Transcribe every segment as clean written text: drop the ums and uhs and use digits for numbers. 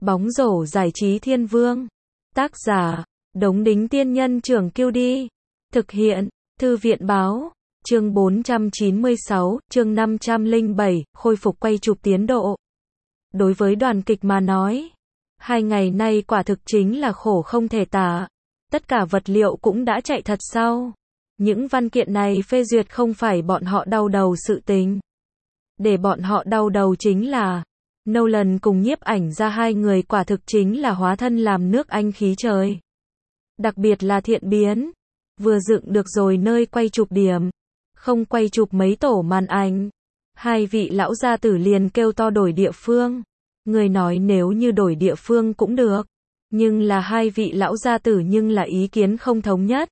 Bóng rổ giải trí thiên vương. Tác giả, Đống Đính Tiên Nhân Trưởng Kiêu Đi. Thực hiện, Thư viện Báo. Chương 496, chương 507, khôi phục quay chụp tiến độ. Đối với đoàn kịch mà nói, 2 ngày nay quả thực chính là khổ không thể tả. Tất cả vật liệu cũng đã chạy thật sau. Những văn kiện này phê duyệt không phải bọn họ đau đầu sự tình. Để bọn họ đau đầu chính là Nolan cùng nhiếp ảnh ra hai người quả thực chính là hóa thân làm nước Anh khí trời. Đặc biệt là Thiện Biến. Vừa dựng được rồi nơi quay chụp điểm. Không quay chụp mấy tổ màn ảnh. Hai vị lão gia tử liền kêu to đổi địa phương. Người nói nếu như đổi địa phương cũng được. Nhưng là hai vị lão gia tử nhưng là ý kiến không thống nhất.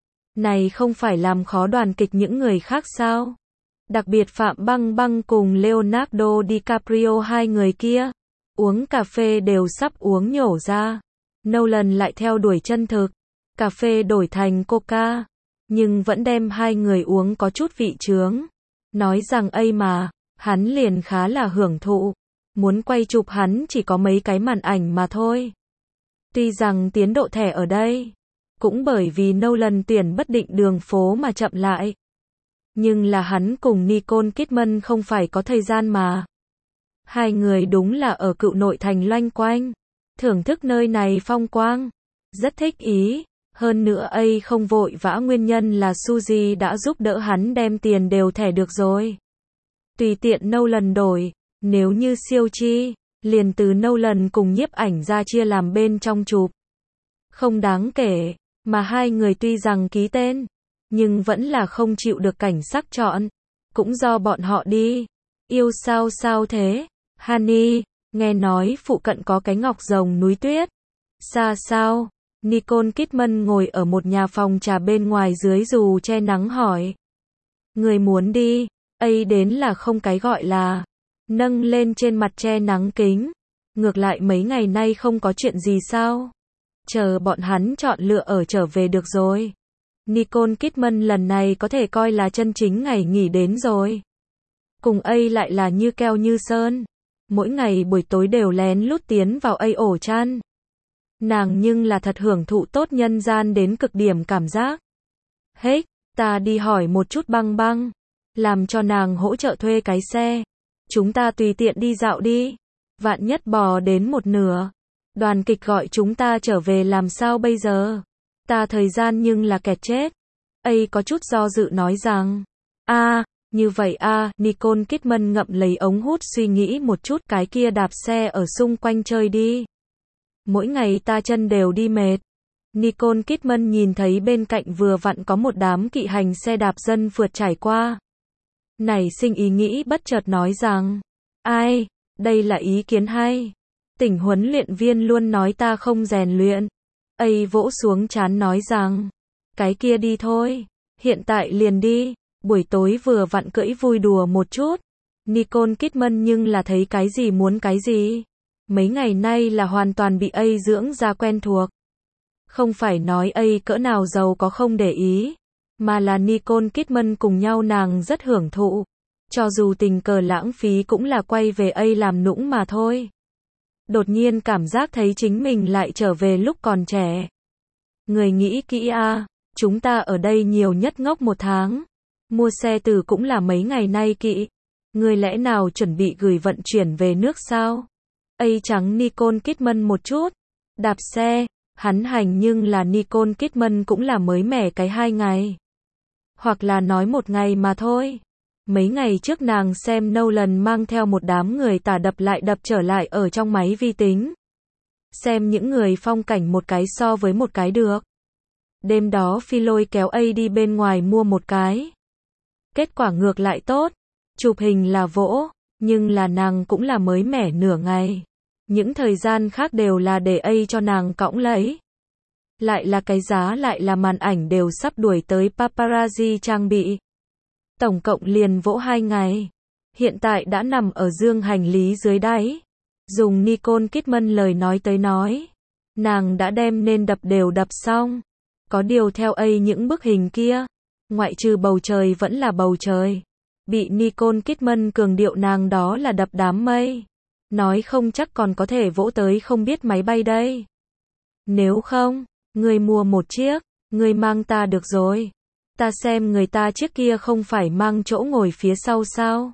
Này không phải làm khó đoàn kịch những người khác sao? Đặc biệt Phạm Băng Băng cùng Leonardo DiCaprio hai người kia. Uống cà phê đều sắp uống nhổ ra. Nolan lại theo đuổi chân thực. Cà phê đổi thành Coca. Nhưng vẫn đem hai người uống có chút vị chướng. Nói rằng ấy mà, hắn liền khá là hưởng thụ. Muốn quay chụp hắn chỉ có mấy cái màn ảnh mà thôi. Tuy rằng tiến độ thẻ ở đây. Cũng bởi vì Nolan tuyển bất định đường phố mà chậm lại. Nhưng là hắn cùng Nicole Kidman không phải có thời gian mà. Hai người đúng là ở cựu nội thành loanh quanh. Thưởng thức nơi này phong quang. Rất thích ý. Hơn nữa ấy không vội vã nguyên nhân là Suzy đã giúp đỡ hắn đem tiền đều thẻ được rồi. Tùy tiện Nolan đổi. Nếu như siêu chi, liền từ Nolan cùng nhiếp ảnh ra chia làm bên trong chụp. Không đáng kể. Mà hai người tuy rằng ký tên. Nhưng vẫn là không chịu được cảnh sắc chọn. Cũng do bọn họ đi. Yêu sao thế? Honey, nghe nói phụ cận có cái ngọc rồng núi tuyết. Xa sao? Nicole Kidman ngồi ở một nhà phòng trà bên ngoài dưới dù che nắng hỏi. Người muốn đi, ấy đến là không cái gọi là. Nâng lên trên mặt che nắng kính. Ngược lại mấy ngày nay không có chuyện gì sao? Chờ bọn hắn chọn lựa ở trở về được rồi. Nicole Kidman lần này có thể coi là chân chính ngày nghỉ đến rồi. Cùng ấy lại là như keo như sơn. Mỗi ngày buổi tối đều lén lút tiến vào ấy ổ chăn. Nàng nhưng là thật hưởng thụ tốt nhân gian đến cực điểm cảm giác. Hết, ta đi hỏi một chút Băng Băng. Làm cho nàng hỗ trợ thuê cái xe. Chúng ta tùy tiện đi dạo đi. Vạn nhất bò đến một nửa. Đoàn kịch gọi chúng ta trở về làm sao bây giờ? Ta thời gian nhưng là kẹt chết. Ấy có chút do dự nói rằng. Như vậy Nicole Kidman ngậm lấy ống hút suy nghĩ một chút cái kia đạp xe ở xung quanh chơi đi. Mỗi ngày ta chân đều đi mệt. Nicole Kidman nhìn thấy bên cạnh vừa vặn có một đám kỵ hành xe đạp dân phượt trải qua. Nảy sinh ý nghĩ bất chợt nói rằng. Ai, đây là ý kiến hay. Tỉnh huấn luyện viên luôn nói ta không rèn luyện. Ấy vỗ xuống trán nói rằng. Cái kia đi thôi. Hiện tại liền đi. Buổi tối vừa vặn cưỡi vui đùa một chút. Nicole Kidman nhưng là thấy cái gì muốn cái gì. Mấy ngày nay là hoàn toàn bị ấy dưỡng ra quen thuộc. Không phải nói ấy cỡ nào giàu có không để ý. Mà là Nicole Kidman cùng nhau nàng rất hưởng thụ. Cho dù tình cờ lãng phí cũng là quay về ấy làm nũng mà thôi. Đột nhiên cảm giác thấy chính mình lại trở về lúc còn trẻ. Người nghĩ kỹ chúng ta ở đây nhiều nhất ngốc 1 tháng. Mua xe từ cũng là mấy ngày nay kỵ. Người lẽ nào chuẩn bị gửi vận chuyển về nước sao? Ấy trắng Nicole Kidman một chút. Đạp xe, hắn hành nhưng là Nicole Kidman cũng là mới mẻ cái 2 ngày. Hoặc là nói 1 ngày mà thôi. Mấy ngày trước nàng xem Nolan mang theo một đám người tả đập lại đập trở lại ở trong máy vi tính. Xem những người phong cảnh một cái so với một cái được. Đêm đó Phi lôi kéo ấy đi bên ngoài mua một cái. Kết quả ngược lại tốt. Chụp hình là vỗ, nhưng là nàng cũng là mới mẻ nửa ngày. Những thời gian khác đều là để ấy cho nàng cõng lấy. Lại là cái giá lại là màn ảnh đều sắp đuổi tới paparazzi trang bị. Tổng cộng liền vỗ 2 ngày. Hiện tại đã nằm ở dương hành lý dưới đáy. Dùng Nicole Kidman lời nói tới nói. Nàng đã đem nên đập đều đập xong. Có điều theo ấy những bức hình kia. Ngoại trừ bầu trời vẫn là bầu trời. Bị Nicole Kidman cường điệu nàng đó là đập đám mây. nói không chắc còn có thể vỗ tới không biết máy bay đây. Nếu không, ngươi mua một chiếc, ngươi mang ta được rồi. Ta xem người ta chiếc kia không phải mang chỗ ngồi phía sau sao?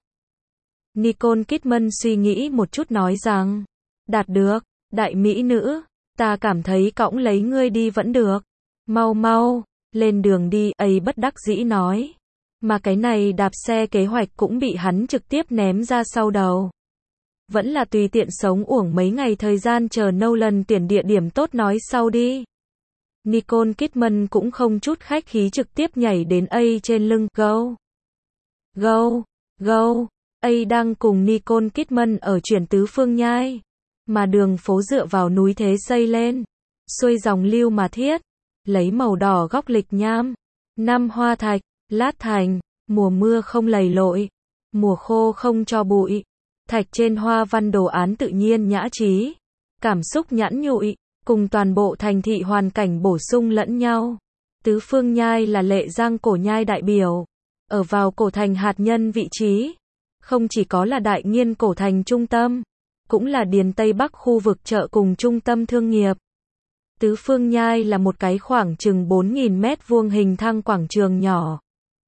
Nicole Kidman suy nghĩ một chút nói rằng, đạt được, đại mỹ nữ, ta cảm thấy cõng lấy ngươi đi vẫn được. Mau mau, lên đường đi, ấy bất đắc dĩ nói. Mà cái này đạp xe kế hoạch cũng bị hắn trực tiếp ném ra sau đầu. Vẫn là tùy tiện sống uổng mấy ngày thời gian chờ Nolan tuyển địa điểm tốt nói sau đi. Nicole Kidman cũng không chút khách khí trực tiếp nhảy đến A trên lưng, go. Go, go. A đang cùng Nicole Kidman ở chuyển tứ phương nhai. Mà đường phố dựa vào núi thế xây lên. Xuôi dòng lưu mà thiết. Lấy màu đỏ góc lịch nham. Năm hoa thạch, lát thành. Mùa mưa không lầy lội. Mùa khô không cho bụi. Thạch trên hoa văn đồ án tự nhiên nhã trí. Cảm xúc nhẵn nhụi. Cùng toàn bộ thành thị hoàn cảnh bổ sung lẫn nhau. Tứ phương nhai là Lệ Giang cổ nhai đại biểu. Ở vào cổ thành hạt nhân vị trí. Không chỉ có là đại nghiên cổ thành trung tâm. Cũng là Điền Tây Bắc khu vực chợ cùng trung tâm thương nghiệp. Tứ phương nhai là một cái khoảng chừng 4.000 mét vuông hình thang quảng trường nhỏ.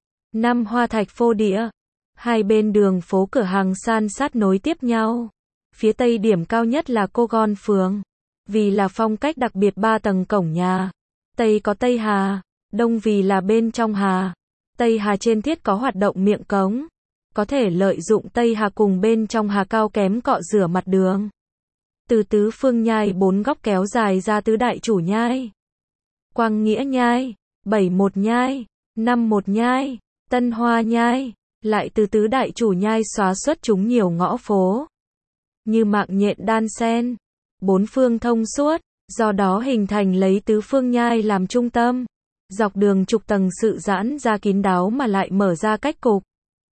5 hoa thạch phô địa. Hai bên đường phố cửa hàng san sát nối tiếp nhau. Phía tây điểm cao nhất là Cô Gon Phường. Vì là phong cách đặc biệt 3 tầng cổng nhà. Tây có Tây Hà, đông vì là bên trong Hà. Tây Hà trên thiết có hoạt động miệng cống. Có thể lợi dụng Tây Hà cùng bên trong Hà cao kém cọ rửa mặt đường. Từ tứ phương nhai 4 góc kéo dài ra tứ đại chủ nhai. Quang Nghĩa nhai, 71 nhai, 51 nhai, Tân Hoa nhai. Lại từ tứ đại chủ nhai xóa xuất chúng nhiều ngõ phố. Như mạng nhện đan sen. 4 phương thông suốt, do đó hình thành lấy tứ phương nhai làm trung tâm. Dọc đường trục tầng sự giãn ra kín đáo mà lại mở ra cách cục.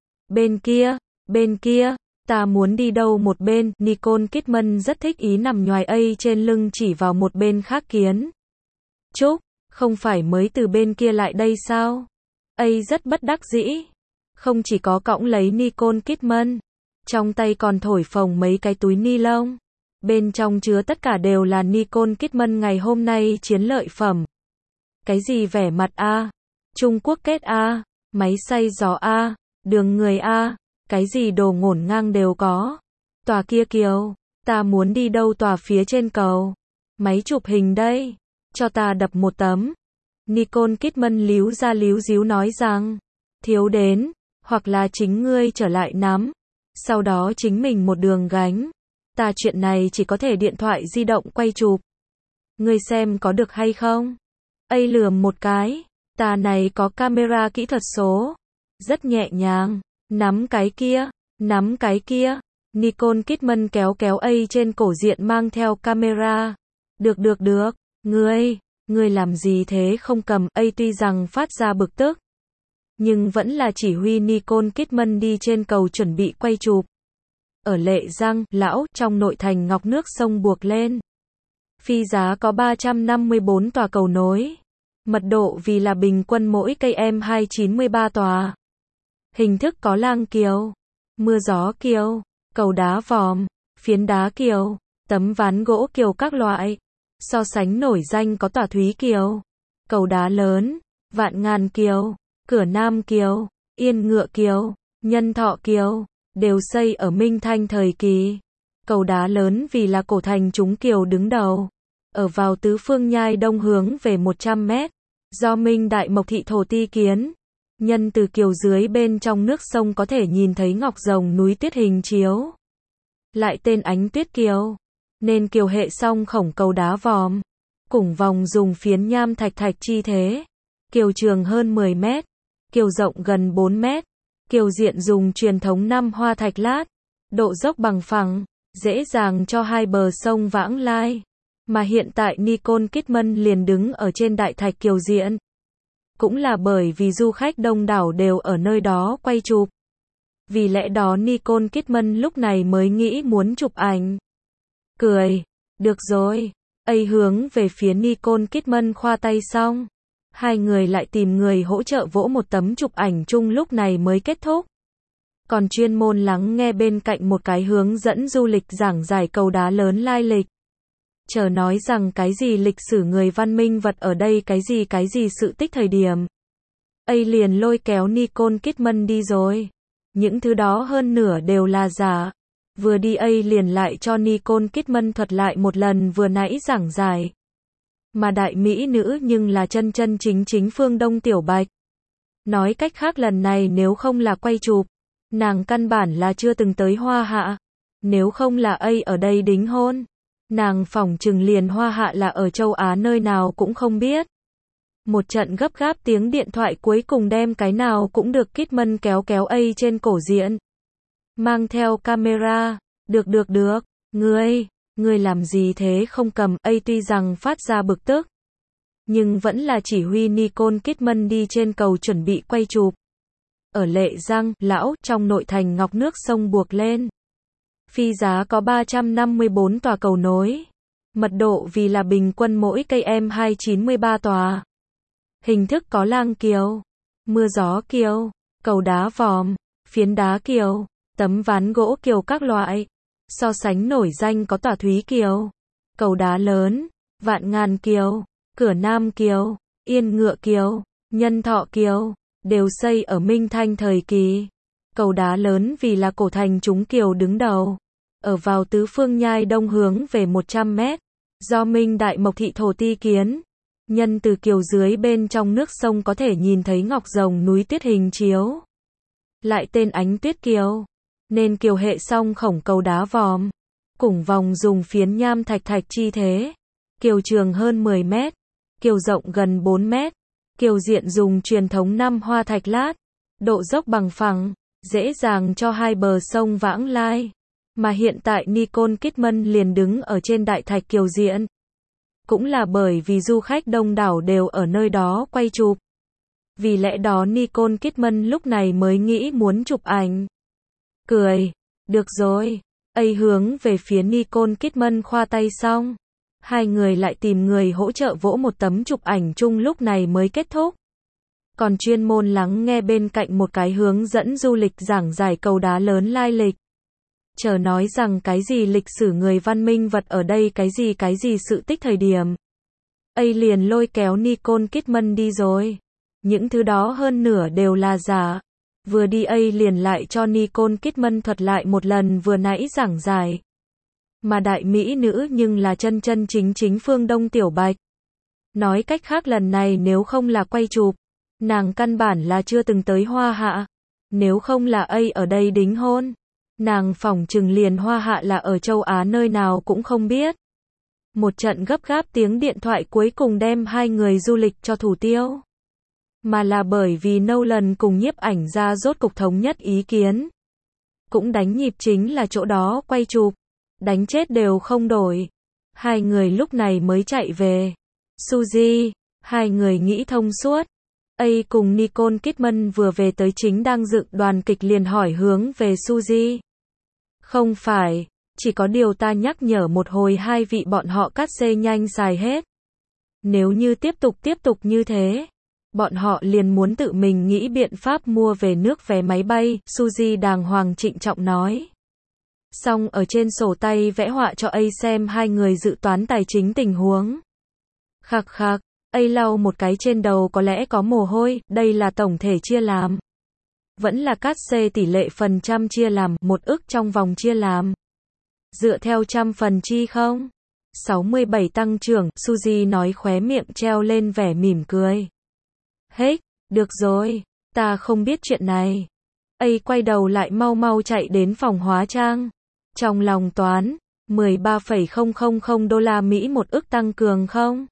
Bên kia, ta muốn đi đâu một bên, Nicole Kidman rất thích ý nằm nhoài A trên lưng chỉ vào một bên khác kiến. Trúc, không phải mới từ bên kia lại đây sao? A rất bất đắc dĩ. Không chỉ có cõng lấy Nicole Kidman, trong tay còn thổi phồng mấy cái túi ni lông. Bên trong chứa tất cả đều là Nicole Kidman ngày hôm nay chiến lợi phẩm. Cái gì vẻ mặt A, Trung Quốc kết A, máy xay gió A, đường người A, cái gì đồ ngổn ngang đều có. Tòa kia kiều, ta muốn đi đâu tòa phía trên cầu. Máy chụp hình đây, cho ta đập một tấm. Nicole Kidman líu ra líu díu nói rằng, thiếu đến, hoặc là chính ngươi trở lại nắm. Sau đó chính mình một đường gánh. Ta chuyện này chỉ có thể điện thoại di động quay chụp. Ngươi xem có được hay không? A lườm một cái. Ta này có camera kỹ thuật số. Rất nhẹ nhàng. Nắm cái kia. Nicole Kidman kéo kéo A trên cổ diện mang theo camera. Được. Ngươi làm gì thế không cầm. A tuy rằng phát ra bực tức. Nhưng vẫn là chỉ huy Nicole Kidman đi trên cầu chuẩn bị quay chụp. Ở Lệ Giang, lão, trong nội thành ngọc nước sông buộc lên. Phi giá có 354 tòa cầu nối. Mật độ vì là bình quân mỗi cây M293 tòa. Hình thức có lang kiều, mưa gió kiều, cầu đá vòm, phiến đá kiều, tấm ván gỗ kiều các loại. So sánh nổi danh có tòa Thúy Kiều, cầu đá lớn, Vạn Ngàn Kiều, Cửa Nam Kiều, Yên Ngựa Kiều, Nhân Thọ Kiều. Đều xây ở Minh Thanh thời kỳ. Cầu đá lớn vì là cổ thành chúng kiều đứng đầu. Ở vào tứ phương nhai đông hướng về 100 mét. Do Minh Đại Mộc Thị thổ ti kiến. Nhân từ kiều dưới bên trong nước sông có thể nhìn thấy ngọc rồng núi tuyết hình chiếu. Lại tên Ánh Tuyết Kiều. Nên kiều hệ song khổng cầu đá vòm. Củng vòng dùng phiến nham thạch chi thế. Kiều trường hơn 10 mét. Kiều rộng gần 4 mét. Kiều diện dùng truyền thống 5 hoa thạch lát, độ dốc bằng phẳng, dễ dàng cho hai bờ sông vãng lai. Mà hiện tại Nicole Kidman liền đứng ở trên đại thạch kiều diện. Cũng là bởi vì du khách đông đảo đều ở nơi đó quay chụp. Vì lẽ đó Nicole Kidman lúc này mới nghĩ muốn chụp ảnh. Cười, được rồi. A hướng về phía Nicole Kidman khoa tay xong. Hai người lại tìm người hỗ trợ vỗ một tấm chụp ảnh chung lúc này mới kết thúc. còn chuyên môn lắng nghe bên cạnh một cái hướng dẫn du lịch giảng giải cầu đá lớn lai lịch. Chờ nói rằng cái gì lịch sử người văn minh vật ở đây cái gì sự tích thời điểm. Liền lôi kéo Nicole Kidman đi rồi. Những thứ đó hơn nửa đều là giả. Vừa đi liền lại cho Nicole Kidman thuật lại một lần vừa nãy giảng giải. Mà đại mỹ nữ nhưng là chân chân chính Phương Đông Tiểu Bạch. Nói cách khác lần này nếu không là quay chụp, nàng căn bản là chưa từng tới Hoa Hạ. Nếu không là ở đây đính hôn, nàng phỏng chừng liền Hoa Hạ là ở châu Á nơi nào cũng không biết. Một trận gấp gáp tiếng điện thoại cuối cùng đem cái nào cũng được Kidman kéo trên cổ diện. Mang theo camera, được, ngươi làm gì thế không cầm, tuy rằng phát ra bực tức. Nhưng vẫn là chỉ huy Nicole Kidman đi trên cầu chuẩn bị quay chụp. Ở Lệ Giang, lão, trong nội thành ngọc nước sông buộc lên. Phi giá có 354 tòa cầu nối. Mật độ vì là bình quân mỗi cây M293 tòa. Hình thức có lang kiều, mưa gió kiều, cầu đá vòm, phiến đá kiều, tấm ván gỗ kiều các loại. So sánh nổi danh có tòa Thúy Kiều, cầu đá lớn, Vạn Ngàn Kiều, Cửa Nam Kiều, Yên Ngựa Kiều, Nhân Thọ Kiều, đều xây ở Minh Thanh thời kỳ. Cầu đá lớn vì là cổ thành chúng kiều đứng đầu, ở vào tứ phương nhai đông hướng về 100 mét, do Minh Đại Mộc Thị thổ ti kiến. Nhân từ kiều dưới bên trong nước sông có thể nhìn thấy ngọc rồng núi tuyết hình chiếu. Lại tên Ánh Tuyết Kiều, nên kiều hệ song khổng cầu đá vòm, củng vòng dùng phiến nham thạch chi thế. Kiều trường hơn 10 mét, kiều rộng gần 4 mét, kiều diện dùng truyền thống 5 hoa thạch lát, độ dốc bằng phẳng, dễ dàng cho hai bờ sông vãng lai. Mà hiện tại Nicole Kidman liền đứng ở trên đại thạch kiều diện. Cũng là bởi vì du khách đông đảo đều ở nơi đó quay chụp. Vì lẽ đó Nicole Kidman lúc này mới nghĩ muốn chụp ảnh. Cười, được rồi. Hướng về phía Nicole Kidman khoa tay xong. Hai người lại tìm người hỗ trợ vỗ một tấm chụp ảnh chung lúc này mới kết thúc. Còn chuyên môn lắng nghe bên cạnh một cái hướng dẫn du lịch giảng giải cầu đá lớn lai lịch. Chờ nói rằng cái gì lịch sử người văn minh vật ở đây cái gì sự tích thời điểm. Liền lôi kéo Nicole Kidman đi rồi. Những thứ đó hơn nửa đều là giả. Vừa đi liền lại cho Nicole Kidman thuật lại một lần vừa nãy giảng giải. Mà đại mỹ nữ nhưng là chân chân chính Phương Đông Tiểu Bạch. Nói cách khác lần này nếu không là quay chụp, nàng căn bản là chưa từng tới Hoa Hạ. Nếu không là ở đây đính hôn, nàng phỏng chừng liền Hoa Hạ là ở châu Á nơi nào cũng không biết. Một trận gấp gáp tiếng điện thoại cuối cùng đem hai người du lịch cho thủ tiêu. Mà là bởi vì Nolan cùng nhiếp ảnh ra rốt cục thống nhất ý kiến. Cũng đánh nhịp chính là chỗ đó quay chụp. Đánh chết đều không đổi. Hai người lúc này mới chạy về. Suzy, hai người nghĩ thông suốt. Cùng Nicole Kidman vừa về tới chính đang dựng đoàn kịch liền hỏi hướng về Suzy. Không phải, chỉ có điều ta nhắc nhở một hồi hai vị bọn họ cắt xê nhanh xài hết. Nếu như tiếp tục như thế, bọn họ liền muốn tự mình nghĩ biện pháp mua về nước vé máy bay, Suzy đàng hoàng trịnh trọng nói. Xong ở trên sổ tay vẽ họa cho xem hai người dự toán tài chính tình huống. Khạc khạc, lau một cái trên đầu có lẽ có mồ hôi, đây là tổng thể chia làm. Vẫn là cắt xê tỷ lệ phần trăm chia làm, 1 ức trong vòng chia làm. Dựa theo trăm phần chi không? 67 tăng trưởng, Suzy nói khóe miệng treo lên vẻ mỉm cười. Được rồi, ta không biết chuyện này. Quay đầu lại mau chạy đến phòng hóa trang. Trong lòng toán, 13,000 đô la Mỹ 1 ức tăng cường không?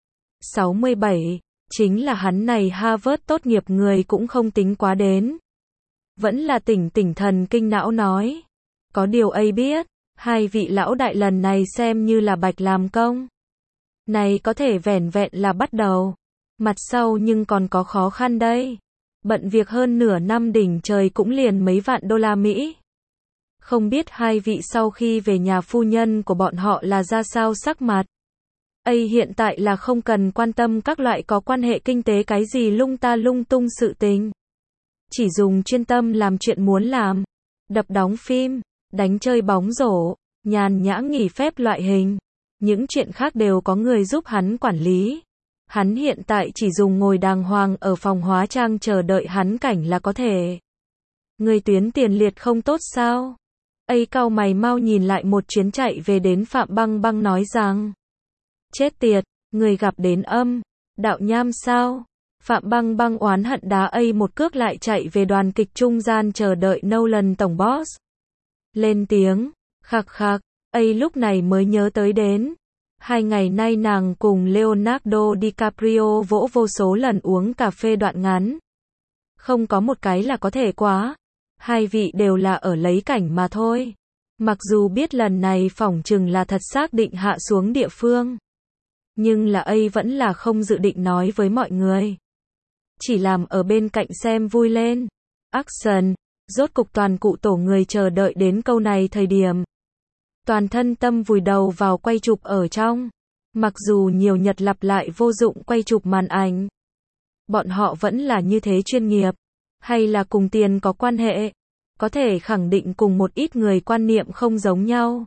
67, chính là hắn này Harvard tốt nghiệp người cũng không tính quá đến. Vẫn là tỉnh thần kinh não nói. Có điều biết, hai vị lão đại lần này xem như là bạch làm công. Này có thể vẻn vẹn là bắt đầu. Mặt sau nhưng còn có khó khăn đây. Bận việc hơn nửa năm đỉnh trời cũng liền mấy vạn đô la Mỹ. Không biết hai vị sau khi về nhà phu nhân của bọn họ là ra sao sắc mặt. Hiện tại là không cần quan tâm các loại có quan hệ kinh tế cái gì lung tung sự tình. Chỉ dùng chuyên tâm làm chuyện muốn làm. đập đóng phim, đánh chơi bóng rổ, nhàn nhã nghỉ phép loại hình. Những chuyện khác đều có người giúp hắn quản lý. Hắn hiện tại chỉ dùng ngồi đàng hoàng ở phòng hóa trang chờ đợi hắn cảnh là có thể. Người tuyến tiền liệt không tốt sao? Ấy cau mày mau nhìn lại một chuyến chạy về đến Phạm Băng Băng nói rằng. Chết tiệt, người gặp đến âm. Đạo nham sao? Phạm Băng Băng oán hận đá ấy một cước lại chạy về đoàn kịch trung gian chờ đợi Nolan tổng boss. Lên tiếng, khạc khạc, ấy lúc này mới nhớ tới đến. 2 ngày nay nàng cùng Leonardo DiCaprio vỗ vô số lần uống cà phê đoạn ngắn. Không có một cái là có thể quá. Hai vị đều là ở lấy cảnh mà thôi. Mặc dù biết lần này phỏng chừng là thật xác định hạ xuống địa phương. Nhưng là ấy vẫn là không dự định nói với mọi người. Chỉ làm ở bên cạnh xem vui lên. Action, rốt cục toàn cụ tổ người chờ đợi đến câu này thời điểm. Toàn thân tâm vùi đầu vào quay chụp ở trong. Mặc dù nhiều nhật lặp lại vô dụng quay chụp màn ảnh. Bọn họ vẫn là như thế chuyên nghiệp. Hay là cùng tiền có quan hệ. Có thể khẳng định cùng một ít người quan niệm không giống nhau.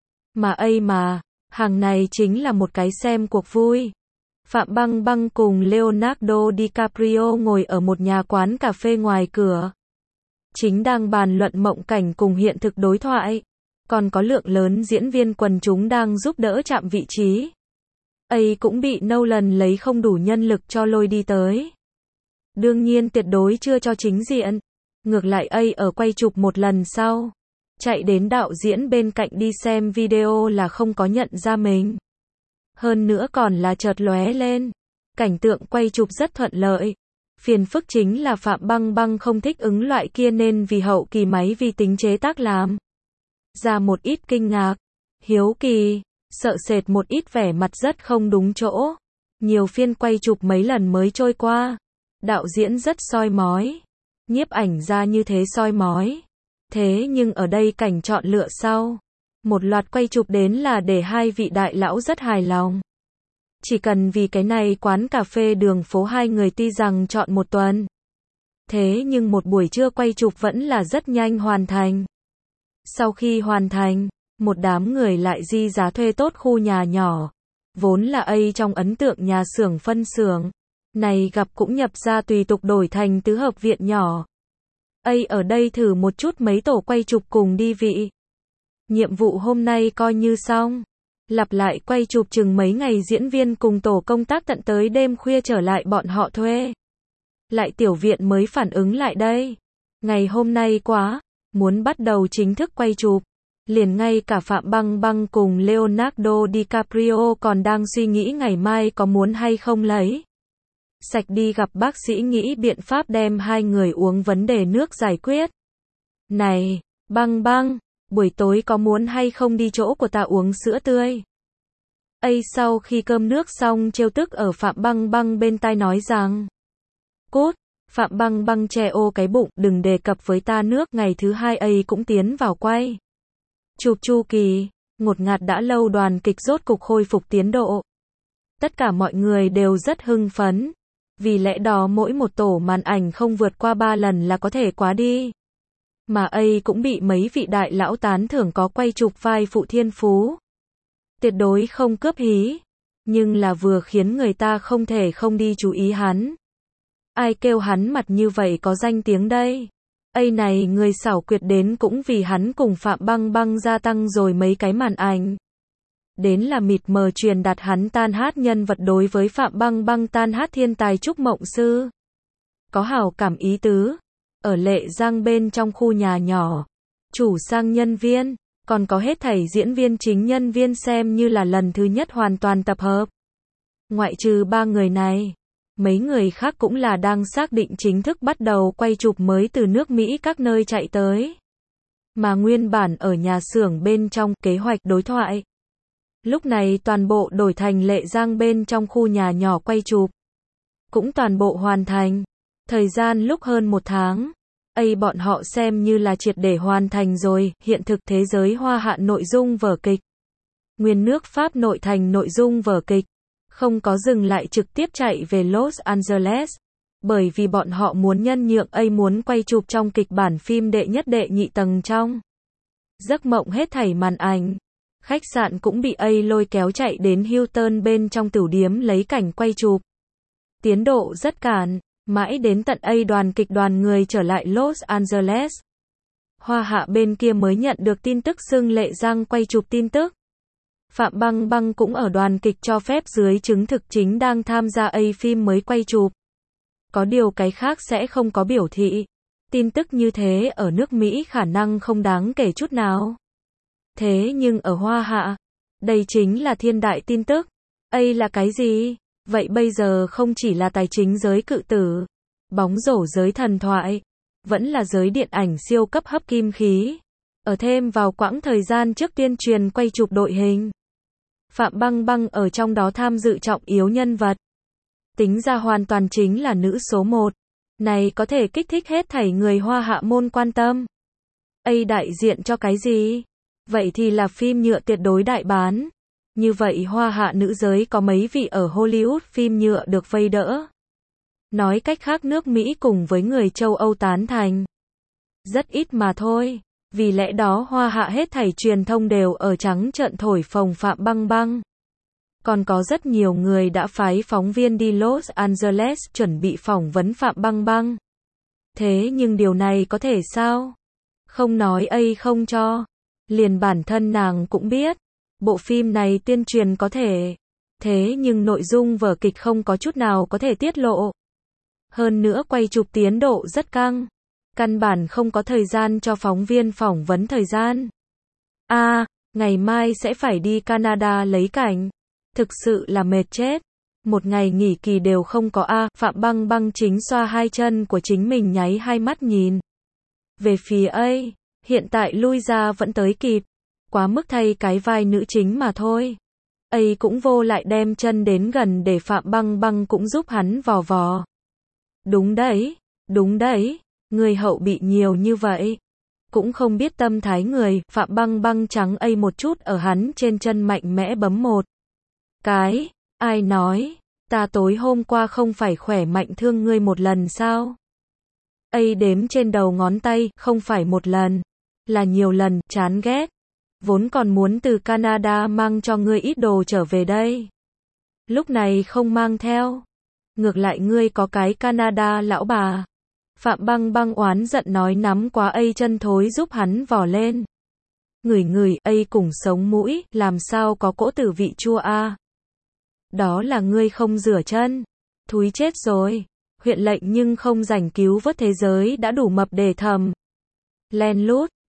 Mà, hàng này chính là một cái xem cuộc vui. Phạm Băng Băng cùng Leonardo DiCaprio ngồi ở một nhà quán cà phê ngoài cửa. Chính đang bàn luận mộng cảnh cùng hiện thực đối thoại. Còn có lượng lớn diễn viên quần chúng đang giúp đỡ chạm vị trí. Ấy cũng bị Nolan lấy không đủ nhân lực cho lôi đi tới. Đương nhiên tuyệt đối chưa cho chính diện. Ngược lại ấy ở quay chụp một lần sau. Chạy đến đạo diễn bên cạnh đi xem video là không có nhận ra mình. Hơn nữa còn là chợt lóe lên. Cảnh tượng quay chụp rất thuận lợi. Phiền phức chính là Phạm Băng Băng không thích ứng loại kia nên vì hậu kỳ máy vi tính chế tác làm. Ra một ít kinh ngạc, hiếu kỳ, sợ sệt một ít vẻ mặt rất không đúng chỗ. Nhiều phiên quay chụp mấy lần mới trôi qua. Đạo diễn rất soi mói. Nhiếp ảnh ra như thế soi mói. Thế nhưng ở đây cảnh chọn lựa sau. Một loạt quay chụp đến là để hai vị đại lão rất hài lòng. Chỉ cần vì cái này quán cà phê đường phố hai người tuy rằng chọn một tuần. Thế nhưng một buổi trưa quay chụp vẫn là rất nhanh hoàn thành. Sau khi hoàn thành, một đám người lại di giá thuê tốt khu nhà nhỏ. Vốn là ấy trong ấn tượng nhà xưởng phân xưởng. Này gặp cũng nhập ra tùy tục đổi thành tứ hợp viện nhỏ. Ấy ở đây thử một chút mấy tổ quay chụp cùng đi vị. Nhiệm vụ hôm nay coi như xong. Lặp lại quay chụp chừng mấy ngày diễn viên cùng tổ công tác tận tới đêm khuya trở lại bọn họ thuê. Lại tiểu viện mới phản ứng lại đây. Ngày hôm nay quá, muốn bắt đầu chính thức quay chụp. Liền ngay cả Phạm Băng Băng cùng Leonardo DiCaprio còn đang suy nghĩ ngày mai có muốn hay không lấy. Sạch đi gặp bác sĩ nghĩ biện pháp đem hai người uống vấn đề nước giải quyết. Này, Băng Băng, buổi tối có muốn hay không đi chỗ của ta uống sữa tươi? Ấy sau khi cơm nước xong trêu tức ở Phạm Băng Băng bên tai nói rằng. Cút, Phạm Băng Băng che ô cái bụng, đừng đề cập với ta nước. Ngày thứ hai ấy cũng tiến vào quay. Chụp chu kỳ, ngột ngạt đã lâu đoàn kịch rốt cục khôi phục tiến độ. Tất cả mọi người đều rất hưng phấn. Vì lẽ đó mỗi một tổ màn ảnh không vượt qua 3 lần là có thể quá đi. Mà ấy cũng bị mấy vị đại lão tán thưởng có quay chụp vai phụ thiên phú. Tuyệt đối không cướp hí. Nhưng là vừa khiến người ta không thể không đi chú ý hắn. Ai kêu hắn mặt như vậy có danh tiếng đây. Ấy này người xảo quyệt đến cũng vì hắn cùng Phạm Băng Băng gia tăng rồi mấy cái màn ảnh. Đến là mịt mờ truyền đạt hắn tan hát nhân vật đối với Phạm Băng Băng tan hát thiên tài trúc mộng sư. Có hảo cảm ý tứ. Ở Lệ Giang bên trong khu nhà nhỏ. Chủ sang nhân viên. Còn có hết thảy diễn viên chính nhân viên xem như là lần thứ nhất hoàn toàn tập hợp. Ngoại trừ 3 người này. Mấy người khác cũng là đang xác định chính thức bắt đầu quay chụp mới từ nước Mỹ các nơi chạy tới. Mà nguyên bản ở nhà xưởng bên trong kế hoạch đối thoại. Lúc này toàn bộ đổi thành Lệ Giang bên trong khu nhà nhỏ quay chụp. Cũng toàn bộ hoàn thành. Thời gian lúc hơn 1 tháng. Ấy bọn họ xem như là triệt để hoàn thành rồi. Hiện thực thế giới Hoa Hạ nội dung vở kịch. Nguyên nước Pháp nội thành nội dung vở kịch. Không có dừng lại trực tiếp chạy về Los Angeles. Bởi vì bọn họ muốn nhân nhượng A muốn quay chụp trong kịch bản phim đệ nhất đệ nhị tầng trong giấc mộng hết thảy màn ảnh. Khách sạn cũng bị A lôi kéo chạy đến Hilton bên trong tửu điếm lấy cảnh quay chụp. Tiến độ rất cản, mãi đến tận A đoàn người trở lại Los Angeles. Hoa Hạ bên kia mới nhận được tin tức xưng Lệ Giang quay chụp tin tức. Phạm Băng Băng cũng ở đoàn kịch cho phép dưới chứng thực chính đang tham gia A phim mới quay chụp. Có điều cái khác sẽ không có biểu thị. Tin tức như thế ở nước Mỹ khả năng không đáng kể chút nào. Thế nhưng ở Hoa Hạ, đây chính là thiên đại tin tức. A là cái gì? Vậy bây giờ không chỉ là tài chính giới cự tử, bóng rổ giới thần thoại, vẫn là giới điện ảnh siêu cấp hấp kim khí. Ở thêm vào quãng thời gian trước tuyên truyền quay chụp đội hình. Phạm Băng Băng ở trong đó tham dự trọng yếu nhân vật. Tính ra hoàn toàn chính là nữ số 1. Này có thể kích thích hết thảy người Hoa Hạ môn quan tâm. A đại diện cho cái gì? Vậy thì là phim nhựa tuyệt đối đại bán. Như vậy Hoa Hạ nữ giới có mấy vị ở Hollywood phim nhựa được vây đỡ. Nói cách khác nước Mỹ cùng với người châu Âu tán thành. Rất ít mà thôi. Vì lẽ đó Hoa Hạ hết thảy truyền thông đều ở trắng trợn thổi phồng Phạm Băng Băng. Còn có rất nhiều người đã phái phóng viên đi Los Angeles chuẩn bị phỏng vấn Phạm Băng Băng. Thế nhưng điều này có thể sao? Không nói A không cho. Liền bản thân nàng cũng biết. Bộ phim này tuyên truyền có thể. Thế nhưng nội dung vở kịch không có chút nào có thể tiết lộ. Hơn nữa quay chụp tiến độ rất căng. Căn bản không có thời gian cho phóng viên phỏng vấn thời gian. Ngày mai sẽ phải đi Canada lấy cảnh. Thực sự là mệt chết. Một ngày nghỉ kỳ đều không có Phạm Băng Băng chính xoa hai chân của chính mình nháy hai mắt nhìn. Về phía A, hiện tại lui ra vẫn tới kịp. Quá mức thay cái vai nữ chính mà thôi. A cũng vô lại đem chân đến gần để Phạm Băng Băng cũng giúp hắn vò vò. Đúng đấy, người hậu bị nhiều như vậy. Cũng không biết tâm thái người, Phạm Băng Băng trắng A một chút ở hắn trên chân mạnh mẽ bấm một cái. Ai nói, ta tối hôm qua không phải khỏe mạnh thương ngươi một lần sao? A đếm trên đầu ngón tay, không phải một lần, là nhiều lần, chán ghét. Vốn còn muốn từ Canada mang cho ngươi ít đồ trở về đây. Lúc này không mang theo. Ngược lại ngươi có cái Canada lão bà. Phạm Băng Băng oán giận nói nắm quá A chân thối giúp hắn vò lên. Ngửi A cùng sống mũi, làm sao có cỗ tử vị chua Đó là ngươi không rửa chân. Thúi chết rồi. Huyện lệnh nhưng không rảnh cứu vớt thế giới đã đủ mập để thầm. Len lút,